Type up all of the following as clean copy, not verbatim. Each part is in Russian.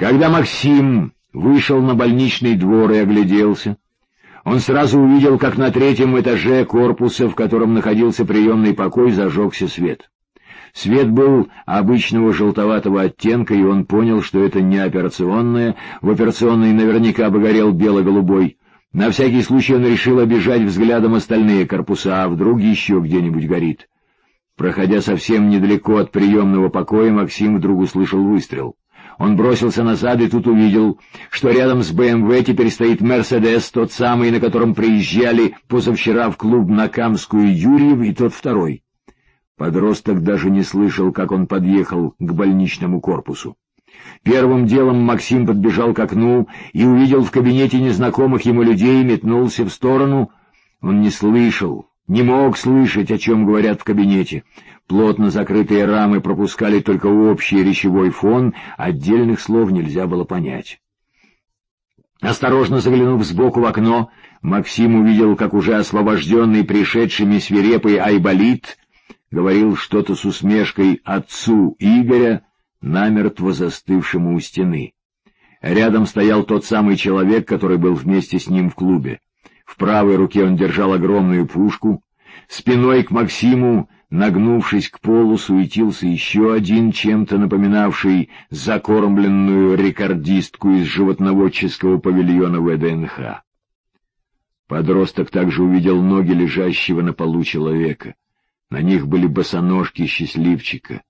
Когда Максим вышел на больничный двор и огляделся, он сразу увидел, как на 3-м этаже корпуса, в котором находился приемный покой, зажегся свет. Свет был обычного желтоватого оттенка, и он понял, что это не операционная. В операционной наверняка бы горел бело-голубой. На всякий случай он решил обижать взглядом остальные корпуса, а вдруг еще где-нибудь горит. Проходя совсем недалеко от приемного покоя, Максим вдруг услышал выстрел. Он бросился назад и тут увидел, что рядом с БМВ теперь стоит Мерседес, тот самый, на котором приезжали позавчера в клуб на Камскую Юрьев, и тот второй. Подросток даже не слышал, как он подъехал к больничному корпусу. Первым делом Максим подбежал к окну и увидел в кабинете незнакомых ему людей и метнулся в сторону. Он не слышал, не мог слышать, о чем говорят в кабинете. Плотно закрытые рамы пропускали только общий речевой фон, отдельных слов нельзя было понять. Осторожно заглянув сбоку в окно, Максим увидел, как уже освобожденный пришедшими свирепый Айболит говорил что-то с усмешкой отцу Игоря, намертво застывшему у стены. Рядом стоял тот самый человек, который был вместе с ним в клубе. В правой руке он держал огромную пушку. Спиной к Максиму, нагнувшись к полу, суетился еще один, чем-то напоминавший закормленную рекордистку из животноводческого павильона ВДНХ. Подросток также увидел ноги лежащего на полу человека. На них были босоножки счастливчика.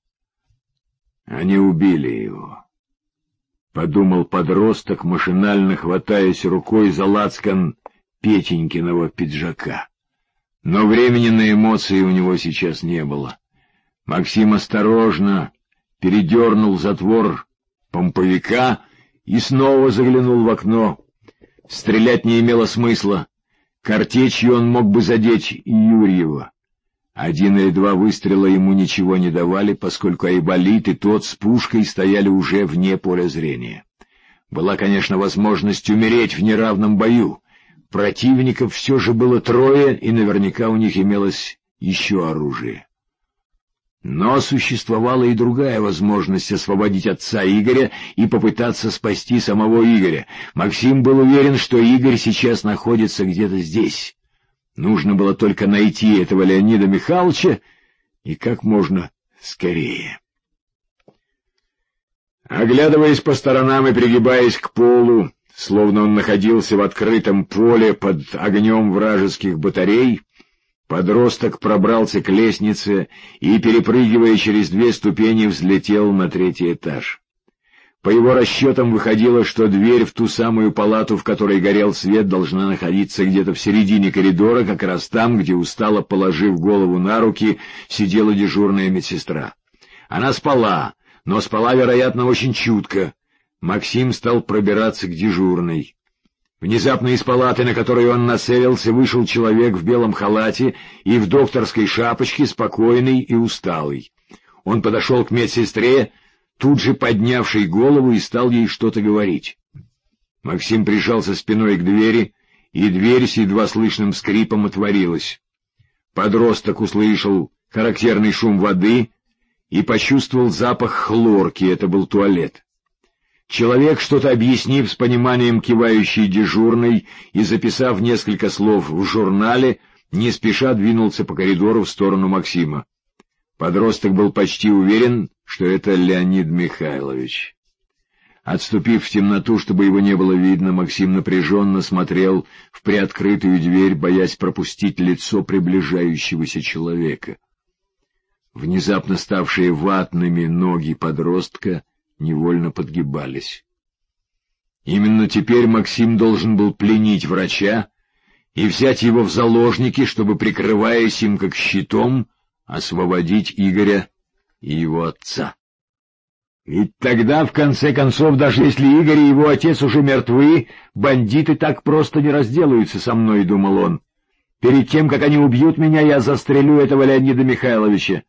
Они убили его. Подумал подросток, машинально хватаясь рукой за лацкан Петенькиного пиджака. Но времени на эмоции у него сейчас не было. Максим осторожно передернул затвор помповика и снова заглянул в окно. Стрелять не имело смысла. Картечью он мог бы задеть и Юрьева. 1 или 2 выстрела ему ничего не давали, поскольку Айболит и тот с пушкой стояли уже вне поля зрения. Была, конечно, возможность умереть в неравном бою. Противников все же было 3, и наверняка у них имелось еще оружие. Но существовала и другая возможность освободить отца Игоря и попытаться спасти самого Игоря. Максим был уверен, что Игорь сейчас находится где-то здесь. Нужно было только найти этого Леонида Михайловича и как можно скорее. Оглядываясь по сторонам и пригибаясь к полу, словно он находился в открытом поле под огнем вражеских батарей, подросток пробрался к лестнице и, перепрыгивая через 2 ступени, взлетел на 3-й этаж. По его расчетам выходило, что дверь в ту самую палату, в которой горел свет, должна находиться где-то в середине коридора, как раз там, где, устало положив голову на руки, сидела дежурная медсестра. Она спала, но спала, вероятно, очень чутко. Максим стал пробираться к дежурной. Внезапно из палаты, на которую он нацелился, вышел человек в белом халате и в докторской шапочке, спокойный и усталый. Он подошел к медсестре, тут же поднявший голову, и стал ей что-то говорить. Максим прижался спиной к двери, и дверь с едва слышным скрипом отворилась. Подросток услышал характерный шум воды и почувствовал запах хлорки, это был туалет. Человек, что-то объяснив с пониманием кивающей дежурной и записав несколько слов в журнале, не спеша двинулся по коридору в сторону Максима. Подросток был почти уверен, что это Леонид Михайлович. Отступив в темноту, чтобы его не было видно, Максим напряженно смотрел в приоткрытую дверь, боясь пропустить лицо приближающегося человека. Внезапно ставшие ватными ноги подростка невольно подгибались. Именно теперь Максим должен был пленить врача и взять его в заложники, чтобы, прикрываясь им как щитом, освободить Игоря и его отца. Ведь тогда, в конце концов, даже если Игорь и его отец уже мертвы, бандиты так просто не разделаются со мной, — думал он. Перед тем, как они убьют меня, я застрелю этого Леонида Михайловича.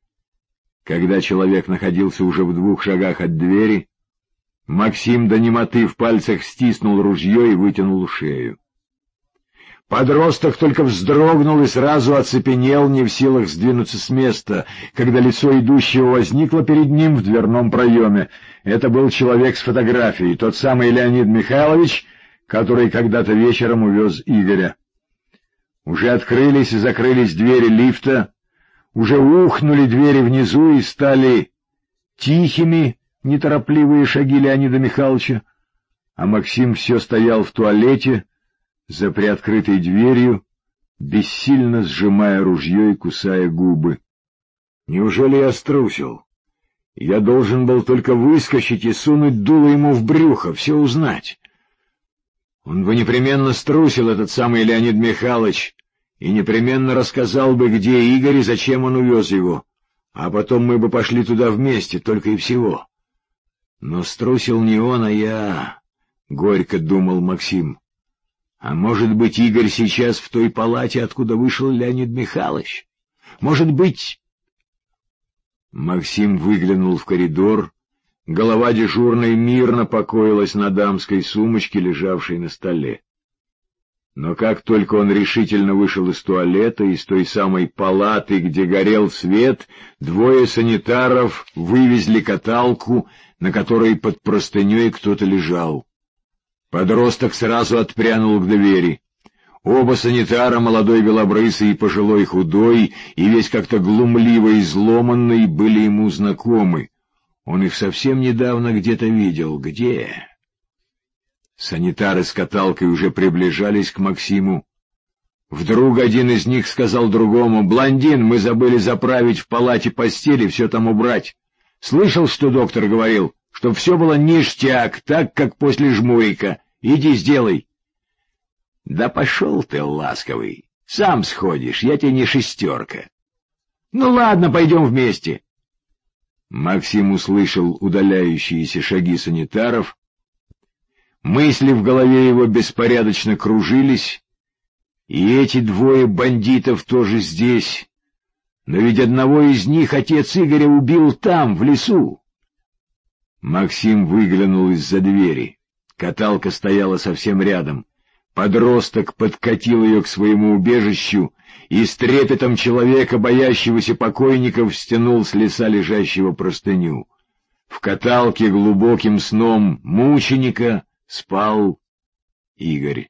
Когда человек находился уже в 2 шагах от двери, Максим до немоты в пальцах стиснул ружье и вытянул шею. Подросток только вздрогнул и сразу оцепенел, не в силах сдвинуться с места, когда лицо идущего возникло перед ним в дверном проеме. Это был человек с фотографией, тот самый Леонид Михайлович, который когда-то вечером увез Игоря. Уже открылись и закрылись двери лифта, уже ухнули двери внизу и стали тихими, неторопливые шаги Леонида Михайловича, а Максим все стоял в туалете, за приоткрытой дверью, бессильно сжимая ружье и кусая губы. Неужели я струсил? Я должен был только выскочить и сунуть дуло ему в брюхо, все узнать. Он бы непременно струсил, этот самый Леонид Михайлович, и непременно рассказал бы, где Игорь и зачем он увез его, а потом мы бы пошли туда вместе, только и всего. Но струсил не он, а я, — горько думал Максим. А может быть, Игорь сейчас в той палате, откуда вышел Леонид Михайлович? Может быть... Максим выглянул в коридор. Голова дежурной мирно покоилась на дамской сумочке, лежавшей на столе. Но как только он решительно вышел из туалета, из той самой палаты, где горел свет, двое санитаров вывезли каталку, на которой под простыней кто-то лежал. Подросток сразу отпрянул к двери. Оба санитара, молодой белобрысый и пожилой худой, и весь как-то глумливо изломанный, были ему знакомы. Он их совсем недавно где-то видел. Где? Санитары с каталкой уже приближались к Максиму. Вдруг один из них сказал другому: «Блондин, мы забыли заправить в палате постели, все там убрать. Слышал, что доктор говорил? Чтоб все было ништяк, так, как после жмурика. Иди сделай». «Да пошел ты, ласковый, сам сходишь, я тебе не шестерка». «Ну ладно, пойдем вместе». Максим услышал удаляющиеся шаги санитаров. Мысли в голове его беспорядочно кружились, и эти двое бандитов тоже здесь. Но ведь одного из них отец Игоря убил там, в лесу. Максим выглянул из-за двери. Каталка стояла совсем рядом. Подросток подкатил ее к своему убежищу и с трепетом человека, боящегося покойников, стянул с лица лежащего простыню. В каталке глубоким сном мученика спал Игорь.